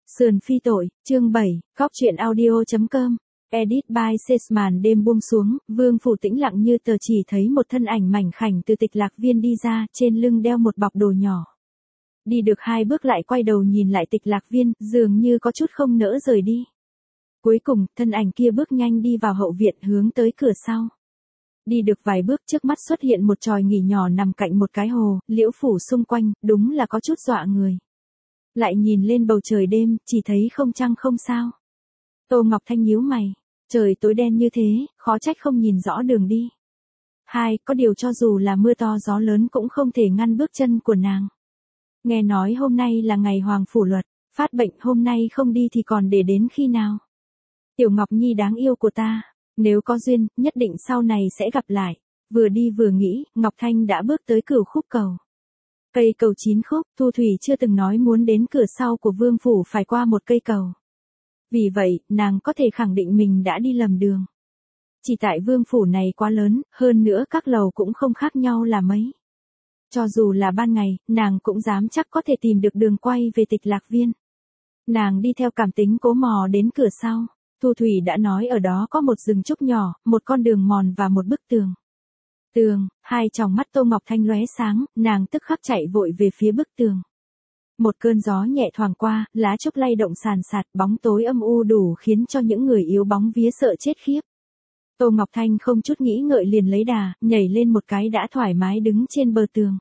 Sườn phi tội, chương 7, Cóc truyện audio.com, edit by Sesman. Đêm buông xuống, Vương Phủ tĩnh lặng như tờ, chỉ thấy một thân ảnh mảnh khảnh từ Tịch Lạc Viên đi ra, trên lưng đeo một bọc đồ nhỏ. Đi được 2 bước lại quay đầu nhìn lại Tịch Lạc Viên, dường như có chút không nỡ rời đi. Cuối cùng, thân ảnh kia bước nhanh đi vào hậu viện hướng tới cửa sau. Đi được vài bước, trước mắt xuất hiện một chòi nghỉ nhỏ nằm cạnh một cái hồ, liễu phủ xung quanh, đúng là có chút dọa người. Lại nhìn lên bầu trời đêm, chỉ thấy không trăng không sao. Tô Ngọc Thanh nhíu mày, trời tối đen như thế, khó trách không nhìn rõ đường đi. Có điều cho dù là mưa to gió lớn cũng không thể ngăn bước chân của nàng. Nghe nói hôm nay là ngày Hoàng Phủ Luật, phát bệnh, hôm nay không đi thì còn để đến khi nào? Tiểu Ngọc Nhi đáng yêu của ta, nếu có duyên, nhất định sau này sẽ gặp lại. Vừa đi vừa nghĩ, Ngọc Thanh đã bước tới Cửu Khúc cầu. Cây cầu 9 khúc, Thu Thủy chưa từng nói muốn đến cửa sau của Vương Phủ phải qua một cây cầu. Vì vậy, nàng có thể khẳng định mình đã đi lầm đường. Chỉ tại Vương Phủ này quá lớn, hơn nữa các lầu cũng không khác nhau là mấy. Cho dù là ban ngày, nàng cũng dám chắc có thể tìm được đường quay về Tịch Lạc Viên. Nàng đi theo cảm tính cố mò đến cửa sau. Thu Thủy đã nói ở đó có một rừng trúc nhỏ, một con đường mòn và một bức tường. Hai tròng mắt Tô Ngọc Thanh lóe sáng, nàng tức khắc chạy vội về phía bức tường. Một cơn gió nhẹ thoảng qua, lá trúc lay động sàn sạt, bóng tối âm u đủ khiến cho những người yếu bóng vía sợ chết khiếp. Tô Ngọc Thanh không chút nghĩ ngợi liền lấy đà, nhảy lên một cái đã thoải mái đứng trên bờ tường.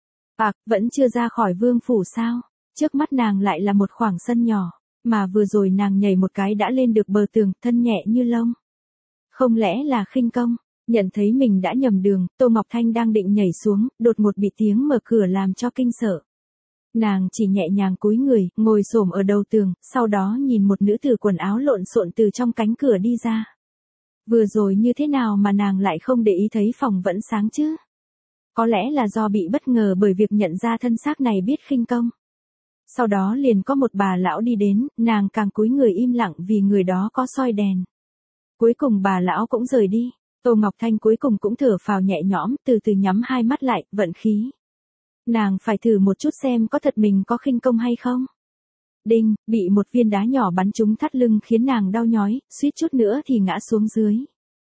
Vẫn chưa ra khỏi Vương Phủ sao? Trước mắt nàng lại là một khoảng sân nhỏ, mà vừa rồi nàng nhảy một cái đã lên được bờ tường, thân nhẹ như lông. Không lẽ là khinh công? Nhận thấy mình đã nhầm đường, Tô Ngọc Thanh đang định nhảy xuống, đột ngột bị tiếng mở cửa làm cho kinh sợ. Nàng chỉ nhẹ nhàng cúi người, ngồi xổm ở đầu tường, sau đó nhìn một nữ tử quần áo lộn xộn từ trong cánh cửa đi ra. Vừa rồi như thế nào mà nàng lại không để ý thấy phòng vẫn sáng chứ? Có lẽ là do bị bất ngờ bởi việc nhận ra thân xác này biết khinh công. Sau đó liền có một bà lão đi đến, nàng càng cúi người im lặng vì người đó có soi đèn. Cuối cùng bà lão cũng rời đi. Tô Ngọc Thanh cuối cùng cũng thở phào nhẹ nhõm, từ từ nhắm hai mắt lại, vận khí. Nàng phải thử một chút xem có thật mình có khinh công hay không. Đinh, bị một viên đá nhỏ bắn trúng thắt lưng khiến nàng đau nhói, suýt chút nữa thì ngã xuống dưới.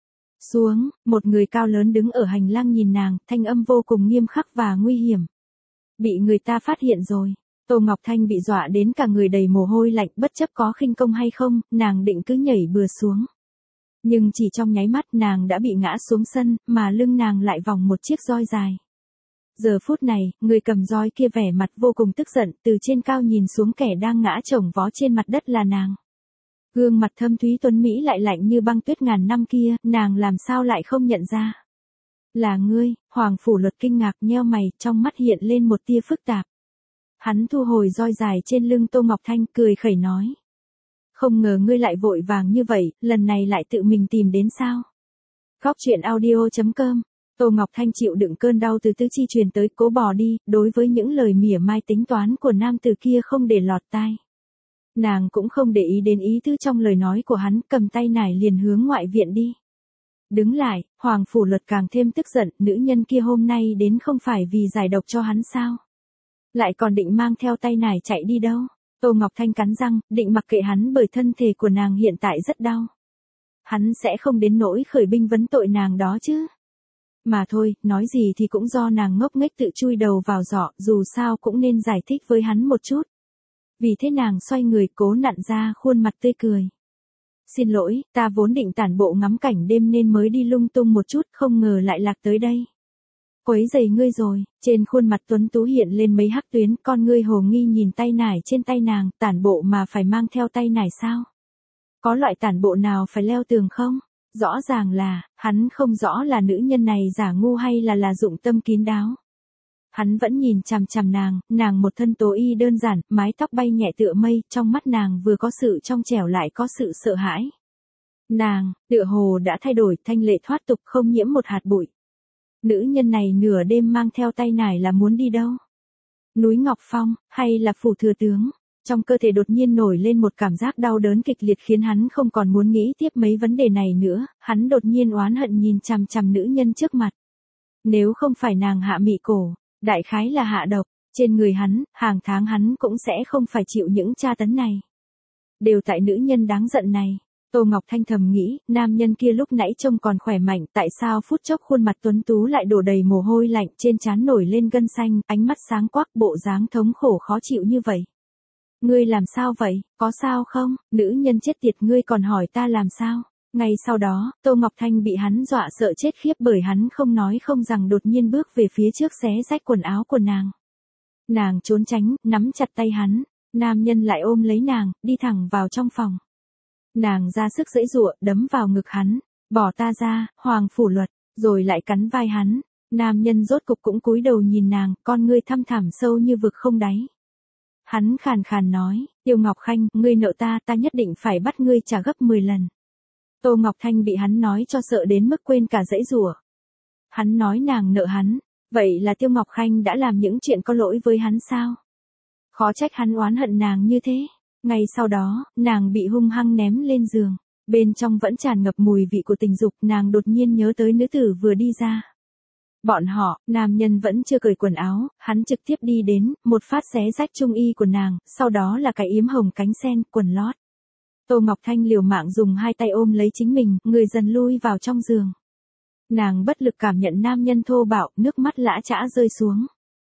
Một người cao lớn đứng ở hành lang nhìn nàng, thanh âm vô cùng nghiêm khắc và nguy hiểm. Bị người ta phát hiện rồi. Tô Ngọc Thanh bị dọa đến cả người đầy mồ hôi lạnh, bất chấp có khinh công hay không, nàng định cứ nhảy bừa xuống. Nhưng chỉ trong nháy mắt nàng đã bị ngã xuống sân, mà lưng nàng lại vòng một chiếc roi dài. Giờ phút này, người cầm roi kia vẻ mặt vô cùng tức giận, từ trên cao nhìn xuống kẻ đang ngã chồng vó trên mặt đất là nàng. Gương mặt thâm thúy tuấn mỹ lại lạnh như băng tuyết ngàn năm kia, nàng làm sao lại không nhận ra. Là ngươi? Hoàng Phủ Luật kinh ngạc nheo mày, trong mắt hiện lên một tia phức tạp. Hắn thu hồi roi dài trên lưng Tô Ngọc Thanh, cười khẩy nói. Không ngờ ngươi lại vội vàng như vậy, lần này lại tự mình tìm đến sao? Cóc truyện audio.com. Tô Ngọc Thanh chịu đựng cơn đau từ tứ chi truyền tới, cố bỏ đi, đối với những lời mỉa mai tính toán của nam tử kia không để lọt tai. Nàng cũng không để ý đến ý tứ trong lời nói của hắn, cầm tay nải liền hướng ngoại viện đi. Đứng lại, Hoàng Phủ Luật càng thêm tức giận, nữ nhân kia hôm nay đến không phải vì giải độc cho hắn sao? Lại còn định mang theo tay nải chạy đi đâu? Tô Ngọc Thanh cắn răng, định mặc kệ hắn bởi thân thể của nàng hiện tại rất đau. Hắn sẽ không đến nỗi khởi binh vấn tội nàng đó chứ. Mà thôi, nói gì thì cũng do nàng ngốc nghếch tự chui đầu vào giỏ, dù sao cũng nên giải thích với hắn một chút. Vì thế nàng xoay người cố nặn ra khuôn mặt tươi cười. Xin lỗi, ta vốn định tản bộ ngắm cảnh đêm nên mới đi lung tung một chút, không ngờ lại lạc tới đây. Quấy rầy ngươi rồi. Trên khuôn mặt tuấn tú hiện lên mấy hắc tuyến, con ngươi hồ nghi nhìn tay nải trên tay nàng, tản bộ mà phải mang theo tay nải sao? Có loại tản bộ nào phải leo tường không? Rõ ràng là, hắn không rõ là nữ nhân này giả ngu hay là dụng tâm kín đáo. Hắn vẫn nhìn chằm chằm nàng một thân tố y đơn giản, mái tóc bay nhẹ tựa mây, trong mắt nàng vừa có sự trong trẻo lại có sự sợ hãi. Nàng, tựa hồ đã thay đổi, thanh lệ thoát tục, không nhiễm một hạt bụi. Nữ nhân này nửa đêm mang theo tay nải là muốn đi đâu? Núi Ngọc Phong, hay là Phủ Thừa Tướng? Trong cơ thể đột nhiên nổi lên một cảm giác đau đớn kịch liệt khiến hắn không còn muốn nghĩ tiếp mấy vấn đề này nữa, hắn đột nhiên oán hận nhìn chằm chằm nữ nhân trước mặt. Nếu không phải nàng hạ mị cổ, đại khái là hạ độc, trên người hắn, hàng tháng hắn cũng sẽ không phải chịu những tra tấn này. Đều tại nữ nhân đáng giận này. Tô Ngọc Thanh thầm nghĩ, nam nhân kia lúc nãy trông còn khỏe mạnh, tại sao phút chốc khuôn mặt tuấn tú lại đổ đầy mồ hôi lạnh, trên trán nổi lên gân xanh, ánh mắt sáng quắc, bộ dáng thống khổ khó chịu như vậy. Ngươi làm sao vậy, có sao không, nữ nhân chết tiệt, ngươi còn hỏi ta làm sao. Ngay sau đó, Tô Ngọc Thanh bị hắn dọa sợ chết khiếp bởi hắn không nói không rằng đột nhiên bước về phía trước xé rách quần áo của nàng. Nàng trốn tránh, nắm chặt tay hắn, nam nhân lại ôm lấy nàng, đi thẳng vào trong phòng. Nàng ra sức giãy giụa, đấm vào ngực hắn, bỏ ta ra, Hoàng Phủ Luật, rồi lại cắn vai hắn. Nam nhân rốt cục cũng cúi đầu nhìn nàng, con ngươi thăm thẳm sâu như vực không đáy. Hắn khàn khàn nói, Tiêu Ngọc Khanh, ngươi nợ ta, ta nhất định phải bắt ngươi trả gấp 10 lần. Tô Ngọc Thanh bị hắn nói cho sợ đến mức quên cả giãy giụa. Hắn nói nàng nợ hắn, vậy là Tiêu Ngọc Khanh đã làm những chuyện có lỗi với hắn sao? Khó trách hắn oán hận nàng như thế. Ngay sau đó, nàng bị hung hăng ném lên giường. Bên trong vẫn tràn ngập mùi vị của tình dục, nàng đột nhiên nhớ tới nữ tử vừa đi ra. Bọn họ, nam nhân vẫn chưa cởi quần áo, hắn trực tiếp đi đến, một phát xé rách trung y của nàng, sau đó là cái yếm hồng cánh sen, quần lót. Tô Ngọc Thanh liều mạng dùng hai tay ôm lấy chính mình, người dần lui vào trong giường. Nàng bất lực cảm nhận nam nhân thô bạo, nước mắt lã chã rơi xuống.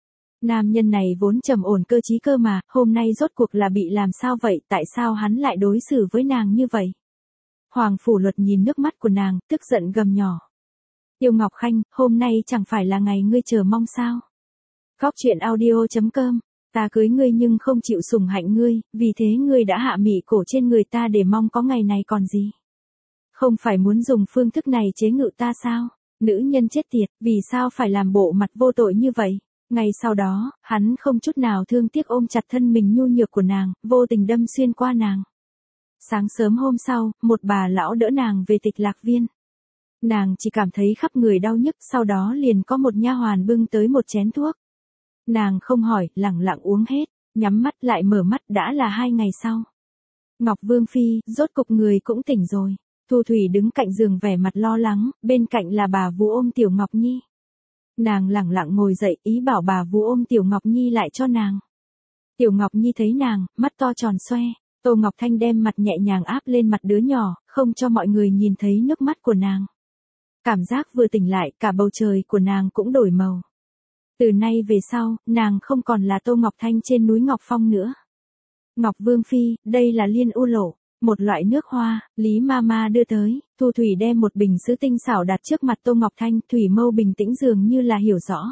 Nam nhân này vốn trầm ổn cơ trí cơ mà, hôm nay rốt cuộc là bị làm sao vậy, tại sao hắn lại đối xử với nàng như vậy? Hoàng Phủ Luật nhìn nước mắt của nàng, tức giận gầm nhỏ. Tiêu Ngọc Khanh, hôm nay chẳng phải là ngày ngươi chờ mong sao? Góc truyện audio.com, ta cưới ngươi nhưng không chịu sủng hạnh ngươi, vì thế ngươi đã hạ mị cổ trên người ta để mong có ngày này còn gì? Không phải muốn dùng phương thức này chế ngự ta sao? Nữ nhân chết tiệt, vì sao phải làm bộ mặt vô tội như vậy? Ngay sau đó, hắn không chút nào thương tiếc ôm chặt thân mình nhu nhược của nàng, vô tình đâm xuyên qua nàng. Sáng sớm hôm sau, một bà lão đỡ nàng về Tịch Lạc Viên. Nàng chỉ cảm thấy khắp người đau nhức, sau đó liền có một nha hoàn bưng tới một chén thuốc. Nàng không hỏi, lẳng lặng uống hết, nhắm mắt lại mở mắt, đã là 2 ngày sau. Ngọc Vương Phi, rốt cục người cũng tỉnh rồi. Thu Thủy đứng cạnh giường vẻ mặt lo lắng, bên cạnh là bà vú ôm Tiểu Ngọc Nhi. Nàng lẳng lặng ngồi dậy, ý bảo bà vú ôm Tiểu Ngọc Nhi lại cho nàng. Tiểu Ngọc Nhi thấy nàng, mắt to tròn xoe. Tô Ngọc Thanh đem mặt nhẹ nhàng áp lên mặt đứa nhỏ, không cho mọi người nhìn thấy nước mắt của nàng. Cảm giác vừa tỉnh lại, cả bầu trời của nàng cũng đổi màu. Từ nay về sau, nàng không còn là Tô Ngọc Thanh trên núi Ngọc Phong nữa. Ngọc Vương Phi, đây là liên u lộ, một loại nước hoa, Lý Mama đưa tới. Thu Thủy đem một bình sứ tinh xảo đặt trước mặt Tô Ngọc Thanh, Thủy Mâu bình tĩnh dường như là hiểu rõ.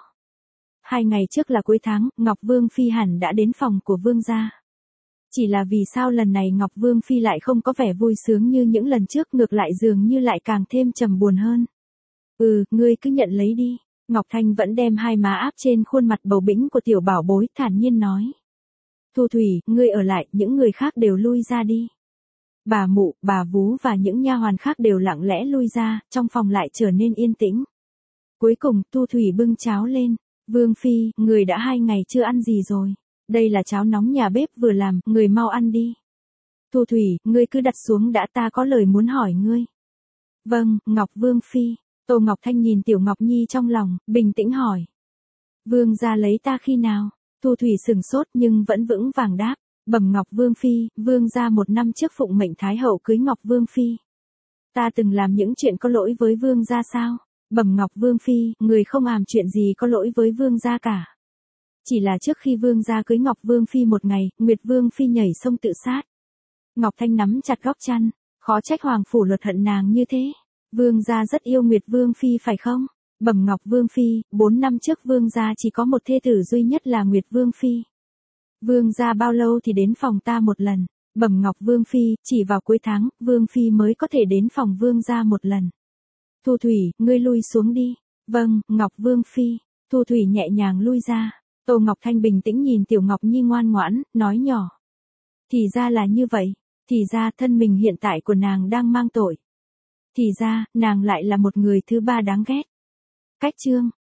2 ngày trước là cuối tháng, Ngọc Vương Phi hẳn đã đến phòng của Vương gia. Chỉ là vì sao lần này Ngọc Vương Phi lại không có vẻ vui sướng như những lần trước, ngược lại dường như lại càng thêm trầm buồn hơn. Ngươi cứ nhận lấy đi. Ngọc Thanh vẫn đem hai má áp trên khuôn mặt bầu bĩnh của tiểu bảo bối, thản nhiên nói. Thu Thủy, ngươi ở lại, những người khác đều lui ra đi. Bà mụ, bà vú và những nha hoàn khác đều lặng lẽ lui ra, trong phòng lại trở nên yên tĩnh. Cuối cùng, Thu Thủy bưng cháo lên. Vương Phi, người đã 2 ngày chưa ăn gì rồi. Đây là cháo nóng nhà bếp vừa làm, người mau ăn đi. Thu Thủy, ngươi cứ đặt xuống đã, ta có lời muốn hỏi ngươi. Vâng, Ngọc Vương Phi. Tô Ngọc Thanh nhìn Tiểu Ngọc Nhi trong lòng, bình tĩnh hỏi. Vương gia lấy ta khi nào? Thu Thủy sừng sốt nhưng vẫn vững vàng đáp. Bẩm Ngọc Vương Phi, Vương gia 1 năm trước phụng mệnh Thái hậu cưới Ngọc Vương Phi. Ta từng làm những chuyện có lỗi với Vương gia sao? Bẩm Ngọc Vương Phi, người không làm chuyện gì có lỗi với Vương gia cả. Chỉ là trước khi Vương gia cưới Ngọc Vương Phi một ngày, Nguyệt Vương Phi nhảy sông tự sát. Ngọc Thanh nắm chặt góc chăn, khó trách Hoàng Phủ Luật hận nàng như thế. Vương gia rất yêu Nguyệt Vương Phi phải không? Bẩm Ngọc Vương Phi, 4 năm trước Vương gia chỉ có một thê tử duy nhất là Nguyệt Vương Phi. Vương gia bao lâu thì đến phòng ta một lần? Bẩm Ngọc Vương Phi, chỉ vào cuối tháng, Vương Phi mới có thể đến phòng Vương gia một lần. Thu Thủy, ngươi lui xuống đi. Vâng, Ngọc Vương Phi. Thu Thủy nhẹ nhàng lui ra. Tô Ngọc Thanh bình tĩnh nhìn Tiểu Ngọc Nhi ngoan ngoãn, nói nhỏ. Thì ra là như vậy. Thì ra thân mình hiện tại của nàng đang mang tội. Thì ra, nàng lại là một người thứ ba đáng ghét. Cách chương.